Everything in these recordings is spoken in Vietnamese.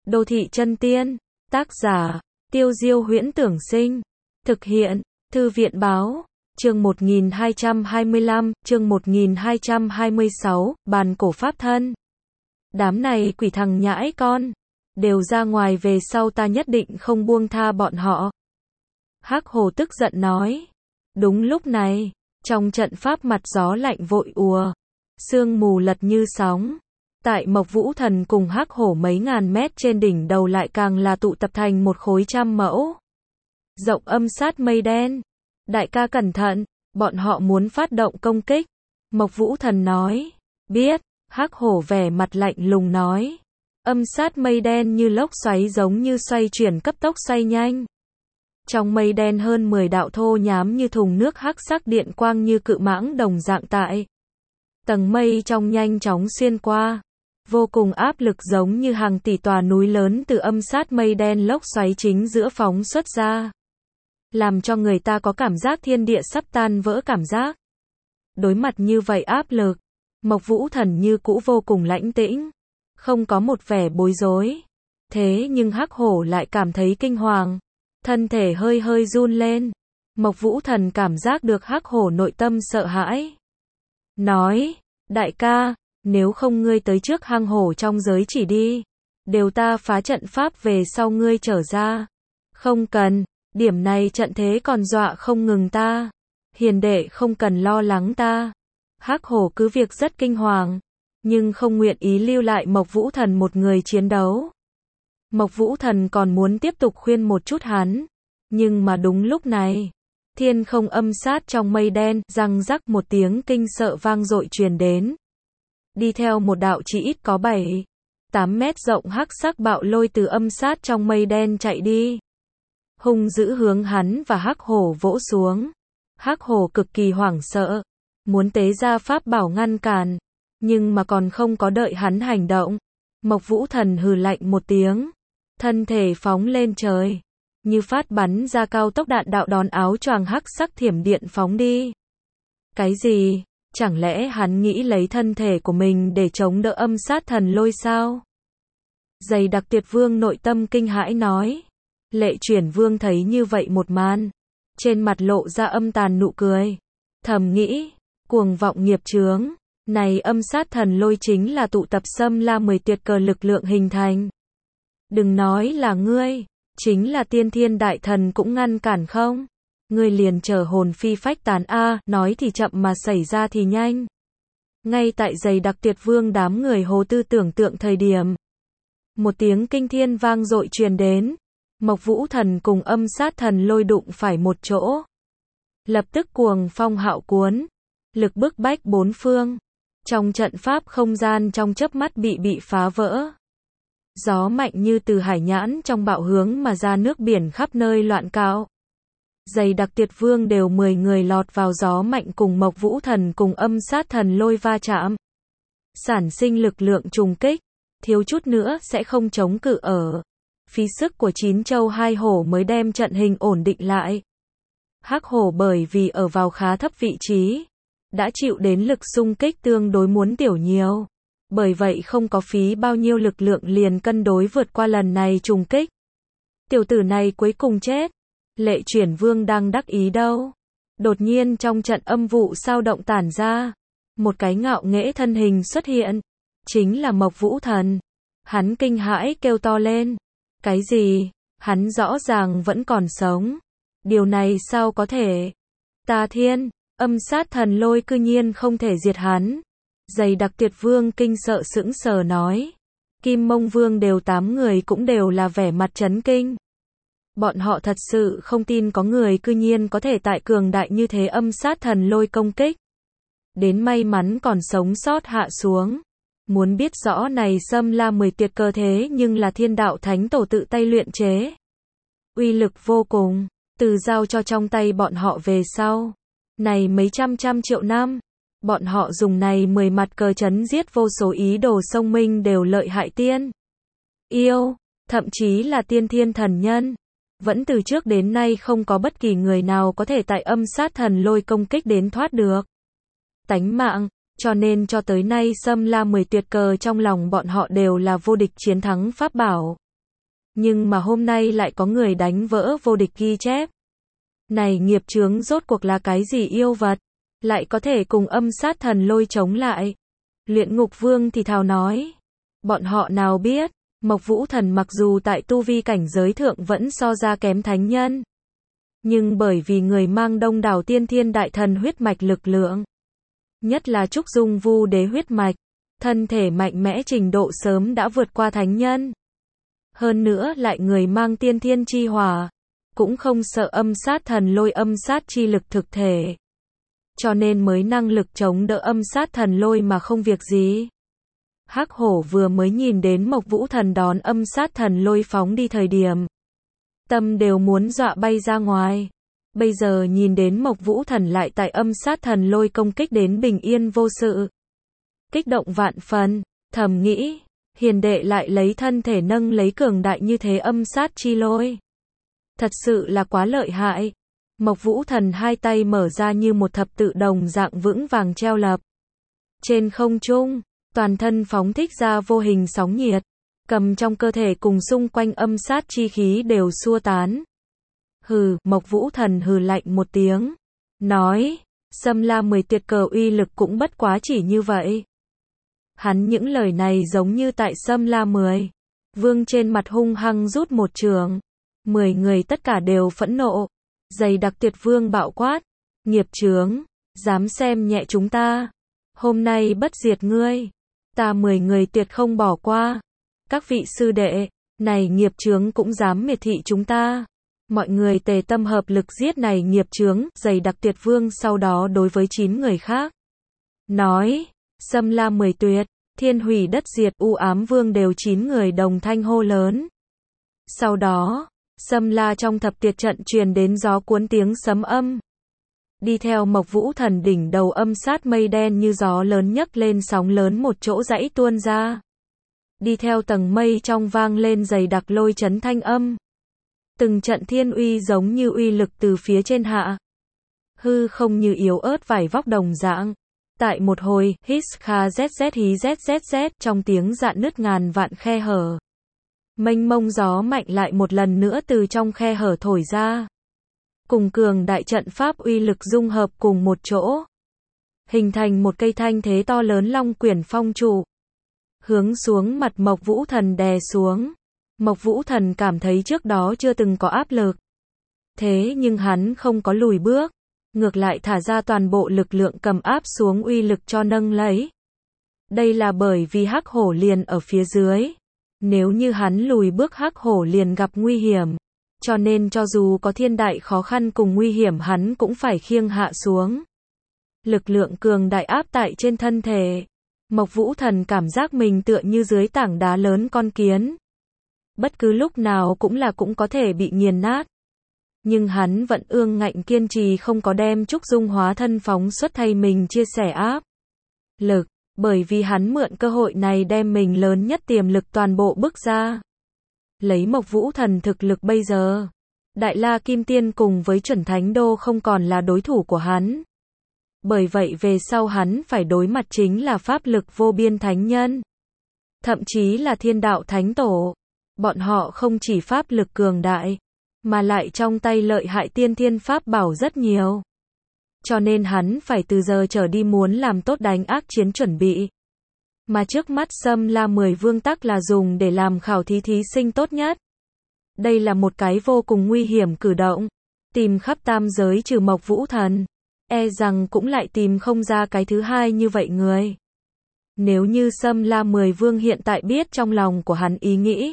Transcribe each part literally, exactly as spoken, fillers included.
Đô thị chân tiên, tác giả, Tiêu Diêu Huyễn Tưởng Sinh, thực hiện, Thư viện Báo, chương một nghìn hai trăm hai mươi lăm, chương một nghìn hai trăm hai mươi sáu, bàn cổ pháp thân. Đám này quỷ thằng nhãi con, đều ra ngoài về sau ta nhất định không buông tha bọn họ. Hắc Hổ tức giận nói. Đúng lúc này, trong trận pháp mặt gió lạnh vội ùa, sương mù lật như sóng. Tại Mộc Vũ Thần cùng Hắc Hổ mấy ngàn mét trên đỉnh đầu lại càng là tụ tập thành một khối trăm mẫu rộng âm sát mây đen. Đại ca cẩn thận, bọn họ muốn phát động công kích. Mộc Vũ Thần nói. Biết. Hắc Hổ vẻ mặt lạnh lùng nói. Âm sát mây đen như lốc xoáy giống như xoay chuyển cấp tốc xoay nhanh. Trong mây đen hơn mười đạo thô nhám như thùng nước hắc sắc điện quang như cự mãng đồng dạng tại tầng mây trong nhanh chóng xuyên qua. Vô cùng áp lực giống như hàng tỷ tòa núi lớn từ âm sát mây đen lốc xoáy chính giữa phóng xuất ra. Làm cho người ta có cảm giác thiên địa sắp tan vỡ cảm giác. Đối mặt như vậy áp lực, Mộc Vũ Thần như cũ vô cùng lãnh tĩnh, không có một vẻ bối rối. Thế nhưng Hắc Hổ lại cảm thấy kinh hoàng, thân thể hơi hơi run lên. Mộc Vũ Thần cảm giác được Hắc Hổ nội tâm sợ hãi. Nói, đại ca, nếu không ngươi tới trước hang hổ trong giới chỉ đi, đều ta phá trận pháp về sau ngươi trở ra. Không cần, điểm này trận thế còn dọa không ngừng ta. Hiền đệ không cần lo lắng ta. Hắc Hổ cứ việc rất kinh hoàng, nhưng không nguyện ý lưu lại Mộc Vũ Thần một người chiến đấu. Mộc Vũ Thần còn muốn tiếp tục khuyên một chút hắn, nhưng mà đúng lúc này, thiên không âm sát trong mây đen, răng rắc một tiếng kinh sợ vang dội truyền đến. Đi theo một đạo chỉ ít có bảy, tám mét rộng hắc sắc bạo lôi từ âm sát trong mây đen chạy đi. Hung dữ hướng hắn và Hắc Hổ vỗ xuống. Hắc Hổ cực kỳ hoảng sợ, muốn tế ra pháp bảo ngăn cản, nhưng mà còn không có đợi hắn hành động. Mộc Vũ Thần hừ lạnh một tiếng, thân thể phóng lên trời, như phát bắn ra cao tốc đạn đạo đón áo choàng hắc sắc thiểm điện phóng đi. Cái gì? Chẳng lẽ hắn nghĩ lấy thân thể của mình để chống đỡ âm sát thần lôi sao? Dày đặc Tuyệt Vương nội tâm kinh hãi nói. Lệ Chuyển Vương thấy như vậy một màn, trên mặt lộ ra âm tàn nụ cười, thầm nghĩ, cuồng vọng nghiệp chướng, này âm sát thần lôi chính là tụ tập Xâm La mười tuyệt cờ lực lượng hình thành. Đừng nói là ngươi, chính là tiên thiên đại thần cũng ngăn cản không? Ngươi liền chờ hồn phi phách tán a, nói thì chậm mà xảy ra thì nhanh. Ngay tại dày đặc Tuyệt Vương đám người hồ tư tưởng tượng thời điểm, một tiếng kinh thiên vang dội truyền đến. Mộc Vũ Thần cùng âm sát thần lôi đụng phải một chỗ. Lập tức cuồng phong hạo cuốn, lực bức bách bốn phương. Trong trận pháp không gian trong chớp mắt bị bị phá vỡ. Gió mạnh như từ hải nhãn trong bạo hướng mà ra, nước biển khắp nơi loạn cạo. Dày đặc Tuyệt Vương đều mười người lọt vào gió mạnh cùng Mộc Vũ Thần cùng âm sát thần lôi va chạm. Sản sinh lực lượng trùng kích, thiếu chút nữa sẽ không chống cự ở. Phí sức của chín châu hai hổ mới đem trận hình ổn định lại. Hắc Hổ bởi vì ở vào khá thấp vị trí, đã chịu đến lực xung kích tương đối muốn tiểu nhiều. Bởi vậy không có phí bao nhiêu lực lượng liền cân đối vượt qua lần này trùng kích. Tiểu tử này cuối cùng chết. Lệ Chuyển Vương đang đắc ý đâu. Đột nhiên trong trận âm vụ sao động tản ra. Một cái ngạo nghễ thân hình xuất hiện. Chính là Mộc Vũ Thần. Hắn kinh hãi kêu to lên. Cái gì? Hắn rõ ràng vẫn còn sống. Điều này sao có thể? Tà Thiên, âm sát thần lôi cư nhiên không thể diệt hắn. Dày đặc Tuyệt Vương kinh sợ sững sờ nói. Kim Mông Vương đều tám người cũng đều là vẻ mặt chấn kinh. Bọn họ thật sự không tin có người cư nhiên có thể tại cường đại như thế âm sát thần lôi công kích. Đến may mắn còn sống sót hạ xuống. Muốn biết rõ này Xâm La mười tuyệt cơ thế nhưng là Thiên Đạo Thánh Tổ tự tay luyện chế. Uy lực vô cùng, từ giao cho trong tay bọn họ về sau. Này mấy trăm trăm triệu năm, bọn họ dùng này mười mặt cờ chấn giết vô số ý đồ sông minh đều lợi hại tiên. Yêu, thậm chí là tiên thiên thần nhân. Vẫn từ trước đến nay không có bất kỳ người nào có thể tại âm sát thần lôi công kích đến thoát được tánh mạng. Cho nên cho tới nay Xâm La mười tuyệt cờ trong lòng bọn họ đều là vô địch chiến thắng pháp bảo. Nhưng mà hôm nay lại có người đánh vỡ vô địch ghi chép. Này nghiệp chướng rốt cuộc là cái gì yêu vật, lại có thể cùng âm sát thần lôi chống lại. Luyện Ngục Vương thì thào nói. Bọn họ nào biết, Mộc Vũ Thần mặc dù tại tu vi cảnh giới thượng vẫn so ra kém thánh nhân. Nhưng bởi vì người mang đông đảo tiên thiên đại thần huyết mạch lực lượng. Nhất là Trúc Dung Vu Đế huyết mạch. Thân thể mạnh mẽ trình độ sớm đã vượt qua thánh nhân. Hơn nữa lại người mang tiên thiên chi hỏa. Cũng không sợ âm sát thần lôi âm sát chi lực thực thể. Cho nên mới năng lực chống đỡ âm sát thần lôi mà không việc gì. Hắc Hổ vừa mới nhìn đến Mộc Vũ Thần đón âm sát thần lôi phóng đi thời điểm. Tâm đều muốn dọa bay ra ngoài. Bây giờ nhìn đến Mộc Vũ Thần lại tại âm sát thần lôi công kích đến bình yên vô sự. Kích động vạn phần, thầm nghĩ, hiền đệ lại lấy thân thể nâng lấy cường đại như thế âm sát chi lôi. Thật sự là quá lợi hại. Mộc Vũ Thần hai tay mở ra như một thập tự đồng dạng vững vàng treo lập. Trên không trung, toàn thân phóng thích ra vô hình sóng nhiệt, cầm trong cơ thể cùng xung quanh âm sát chi khí đều xua tán. Hừ, Mộc Vũ Thần hừ lạnh một tiếng, nói, Xâm La mười tuyệt cờ uy lực cũng bất quá chỉ như vậy. Hắn những lời này giống như tại Xâm La mười. Vương trên mặt hung hăng rút một trường. Mười người tất cả đều phẫn nộ. Dày đặc Tuyệt Vương bạo quát. Nghiệp chướng, dám xem nhẹ chúng ta. Hôm nay bất diệt ngươi. Ta mười người tuyệt không bỏ qua. Các vị sư đệ, này nghiệp chướng cũng dám miệt thị chúng ta. Mọi người tề tâm hợp lực giết này nghiệp chướng. Dày đặc Tuyệt Vương sau đó đối với chín người khác. Nói, Xâm La mười tuyệt, thiên hủy đất diệt u ám vương đều chín người đồng thanh hô lớn. Sau đó, Xâm La trong thập tuyệt trận truyền đến gió cuốn tiếng sấm âm. Đi theo Mộc Vũ Thần đỉnh đầu âm sát mây đen như gió lớn nhấc lên sóng lớn một chỗ dãy tuôn ra. Đi theo tầng mây trong vang lên dày đặc lôi chấn thanh âm. Từng trận thiên uy giống như uy lực từ phía trên hạ. Hư không như yếu ớt vải vóc đồng dạng. Tại một hồi, hít kha zz hí zzz trong tiếng dạn nứt ngàn vạn khe hở. Mênh mông gió mạnh lại một lần nữa từ trong khe hở thổi ra. Cùng cường đại trận pháp uy lực dung hợp cùng một chỗ. Hình thành một cây thanh thế to lớn long quyển phong trụ. Hướng xuống mặt Mộc Vũ Thần đè xuống. Mộc Vũ Thần cảm thấy trước đó chưa từng có áp lực. Thế nhưng hắn không có lùi bước. Ngược lại thả ra toàn bộ lực lượng cầm áp xuống uy lực cho nâng lấy. Đây là bởi vì Hắc Hổ liền ở phía dưới. Nếu như hắn lùi bước Hắc Hổ liền gặp nguy hiểm. Cho nên cho dù có thiên đại khó khăn cùng nguy hiểm hắn cũng phải khiêng hạ xuống. Lực lượng cường đại áp tại trên thân thể. Mộc Vũ Thần cảm giác mình tựa như dưới tảng đá lớn con kiến. Bất cứ lúc nào cũng là cũng có thể bị nghiền nát. Nhưng hắn vẫn ương ngạnh kiên trì không có đem Trúc Dung hóa thân phóng xuất thay mình chia sẻ áp lực, bởi vì hắn mượn cơ hội này đem mình lớn nhất tiềm lực toàn bộ bức ra. Lấy Mộc Vũ Thần thực lực bây giờ, Đại La Kim Tiên cùng với Chuẩn Thánh Đô không còn là đối thủ của hắn. Bởi vậy về sau hắn phải đối mặt chính là pháp lực vô biên thánh nhân. Thậm chí là thiên đạo thánh tổ. Bọn họ không chỉ pháp lực cường đại, mà lại trong tay lợi hại tiên thiên pháp bảo rất nhiều. Cho nên hắn phải từ giờ trở đi muốn làm tốt đánh ác chiến chuẩn bị. Mà trước mắt Xâm La mười vương tắc là dùng để làm khảo thí thí sinh tốt nhất. Đây là một cái vô cùng nguy hiểm cử động. Tìm khắp tam giới trừ Mộc Vũ Thần. E rằng cũng lại tìm không ra cái thứ hai như vậy người. Nếu như Xâm La mười vương hiện tại biết trong lòng của hắn ý nghĩ.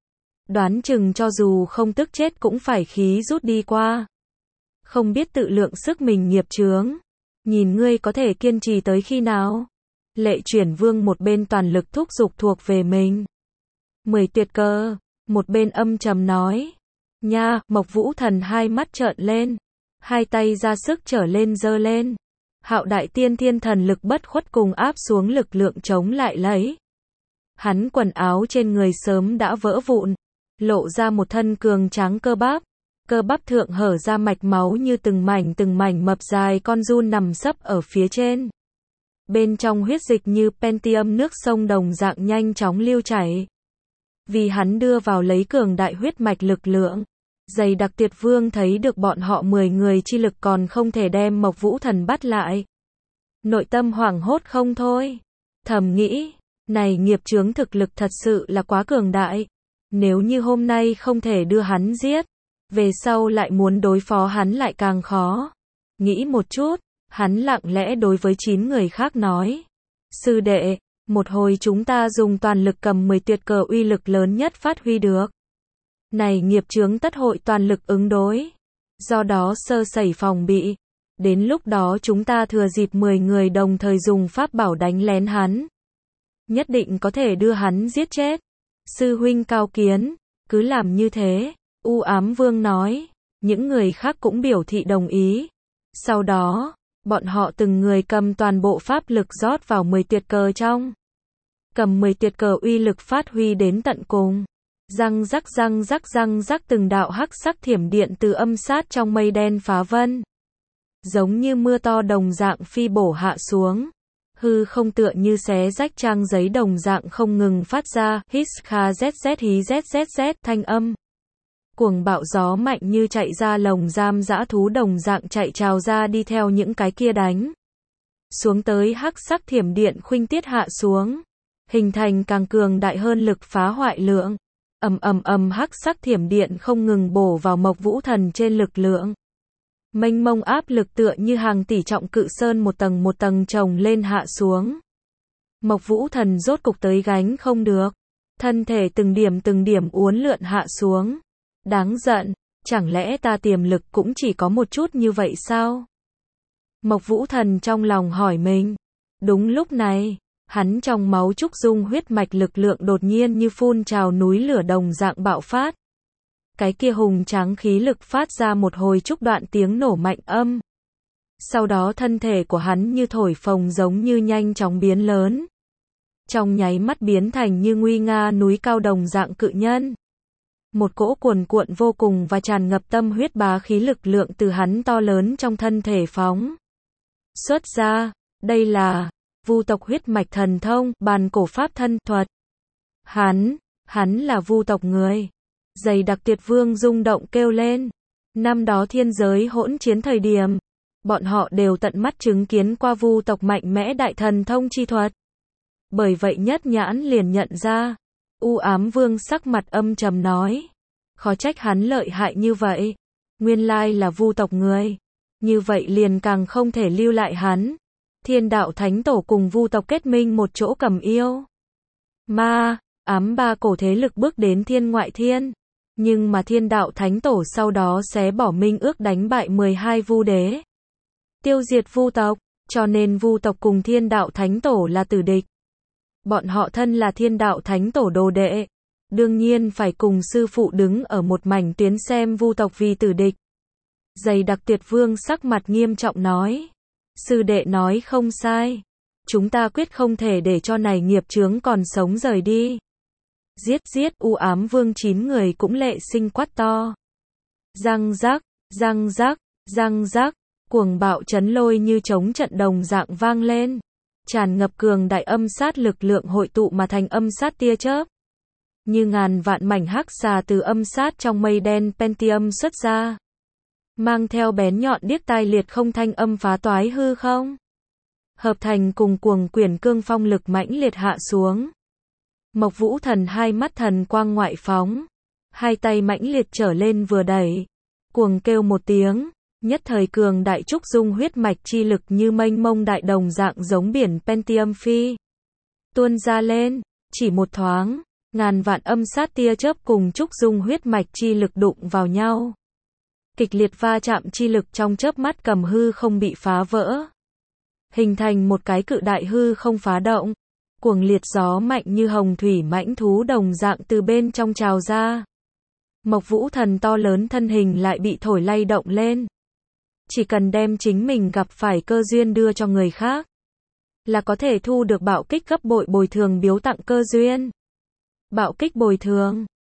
Đoán chừng cho dù không tức chết cũng phải khí rút đi qua. Không biết tự lượng sức mình nghiệp chướng. Nhìn ngươi có thể kiên trì tới khi nào. Lệ Chuyển Vương một bên toàn lực thúc giục thuộc về mình. Mười tuyệt cơ. Một bên âm trầm nói. Nha, Mộc Vũ Thần hai mắt trợn lên. Hai tay ra sức trở lên giơ lên. Hạo đại tiên thiên thần lực bất khuất cùng áp xuống lực lượng chống lại lấy. Hắn quần áo trên người sớm đã vỡ vụn. Lộ ra một thân cường tráng cơ bắp. Cơ bắp thượng hở ra mạch máu như từng mảnh từng mảnh mập dài con giun nằm sấp ở phía trên. Bên trong huyết dịch như Pentium nước sông đồng dạng nhanh chóng lưu chảy. vì hắn đưa vào lấy cường đại huyết mạch lực lượng. Dày đặc Tiệt Vương thấy được bọn họ mười người chi lực còn không thể đem Mộc Vũ Thần bắt lại. Nội tâm hoảng hốt không thôi. Thầm nghĩ, này nghiệp chướng thực lực thật sự là quá cường đại. Nếu như hôm nay không thể đưa hắn giết, về sau lại muốn đối phó hắn lại càng khó. Nghĩ một chút, hắn lặng lẽ đối với chín người khác nói. Sư đệ, một hồi chúng ta dùng toàn lực cầm mười tuyệt cờ uy lực lớn nhất phát huy được. Này nghiệp chướng tất hội toàn lực ứng đối. Do đó sơ sẩy phòng bị. Đến lúc đó chúng ta thừa dịp mười người đồng thời dùng pháp bảo đánh lén hắn. Nhất định có thể đưa hắn giết chết. Sư huynh cao kiến, cứ làm như thế. U Ám Vương nói. Những người khác cũng biểu thị đồng ý. Sau đó, bọn họ từng người cầm toàn bộ pháp lực rót vào mười tuyệt cờ trong. Cầm mười tuyệt cờ uy lực phát huy đến tận cùng. Răng rắc răng rắc răng rắc từng đạo hắc sắc thiểm điện từ âm sát trong mây đen phá vân. Giống như mưa to đồng dạng phi bổ hạ xuống. Hư không tựa như xé rách trang giấy đồng dạng không ngừng phát ra, hít kha zz hí zzz thanh âm. Cuồng bạo gió mạnh như chạy ra lồng giam dã thú đồng dạng chạy trào ra đi theo những cái kia đánh. Xuống tới hắc sắc thiểm điện khuynh tiết hạ xuống. Hình thành càng cường đại hơn lực phá hoại lượng. Ầm ầm ầm hắc sắc thiểm điện không ngừng bổ vào Mộc Vũ Thần trên lực lượng. Mênh mông áp lực tựa như hàng tỷ trọng cự sơn một tầng một tầng chồng lên hạ xuống. Mộc Vũ Thần rốt cục tới gánh không được. Thân thể từng điểm từng điểm uốn lượn hạ xuống. Đáng giận, chẳng lẽ ta tiềm lực cũng chỉ có một chút như vậy sao? Mộc Vũ Thần trong lòng hỏi mình. Đúng lúc này, hắn trong máu trúc dung huyết mạch lực lượng đột nhiên như phun trào núi lửa đồng dạng bạo phát. Cái kia hùng tráng khí lực phát ra một hồi trúc đoạn tiếng nổ mạnh âm. Sau đó thân thể của hắn như thổi phồng giống như nhanh chóng biến lớn. Trong nháy mắt biến thành như nguy nga núi cao đồng dạng cự nhân. Một cỗ cuồn cuộn vô cùng và tràn ngập tâm huyết bá khí lực lượng từ hắn to lớn trong thân thể phóng xuất ra. Đây là Vu tộc huyết mạch thần thông, bàn cổ pháp thân thuật. Hắn, hắn là Vu tộc người. Dày đặc Tiệt Vương rung động kêu lên. Năm đó thiên giới hỗn chiến thời điểm, bọn họ đều tận mắt chứng kiến qua Vu tộc mạnh mẽ đại thần thông chi thuật. Bởi vậy nhất nhãn liền nhận ra. U Ám Vương sắc mặt âm trầm nói. Khó trách hắn lợi hại như vậy. Nguyên lai là Vu tộc người. Như vậy liền càng không thể lưu lại hắn. Thiên đạo thánh tổ cùng Vu tộc kết minh một chỗ cầm yêu. Ma, ám ba cổ thế lực bước đến thiên ngoại thiên. Nhưng mà thiên đạo thánh tổ sau đó xé bỏ minh ước đánh bại mười hai Vu đế. Tiêu diệt Vu tộc, cho nên Vu tộc cùng thiên đạo thánh tổ là tử địch. Bọn họ thân là thiên đạo thánh tổ đồ đệ. Đương nhiên phải cùng sư phụ đứng ở một mảnh tuyến xem Vu tộc vì tử địch. Dày đặc Tiệt Vương sắc mặt nghiêm trọng nói. Sư đệ nói không sai. Chúng ta quyết không thể để cho này nghiệp chướng còn sống rời đi. Giết giết. U Ám Vương chín người cũng lệ sinh quát to. Răng rắc, răng rắc, răng rắc. Cuồng bạo chấn lôi như chống trận đồng dạng vang lên. Tràn ngập cường đại âm sát lực lượng hội tụ mà thành âm sát tia chớp. Như ngàn vạn mảnh hắc xà từ âm sát trong mây đen Pentium xuất ra. Mang theo bén nhọn điếc tai liệt không thanh âm phá toái hư không. Hợp thành cùng cuồng quyển cương phong lực mãnh liệt hạ xuống. Mộc Vũ Thần hai mắt thần quang ngoại phóng. Hai tay mãnh liệt trở lên vừa đẩy. Cuồng kêu một tiếng. Nhất thời cường đại trúc dung huyết mạch chi lực như mênh mông đại đồng dạng giống biển Pentium phi. Tuôn ra lên. Chỉ một thoáng. Ngàn vạn âm sát tia chớp cùng trúc dung huyết mạch chi lực đụng vào nhau. Kịch liệt va chạm chi lực trong chớp mắt cầm hư không bị phá vỡ. Hình thành một cái cự đại hư không phá động. Cuồng liệt gió mạnh như hồng thủy mãnh thú đồng dạng từ bên trong trào ra. Mộc Vũ Thần to lớn thân hình lại bị thổi lay động lên. Chỉ cần đem chính mình gặp phải cơ duyên đưa cho người khác, là có thể thu được bạo kích gấp bội bồi thường biếu tặng cơ duyên. Bạo kích bồi thường.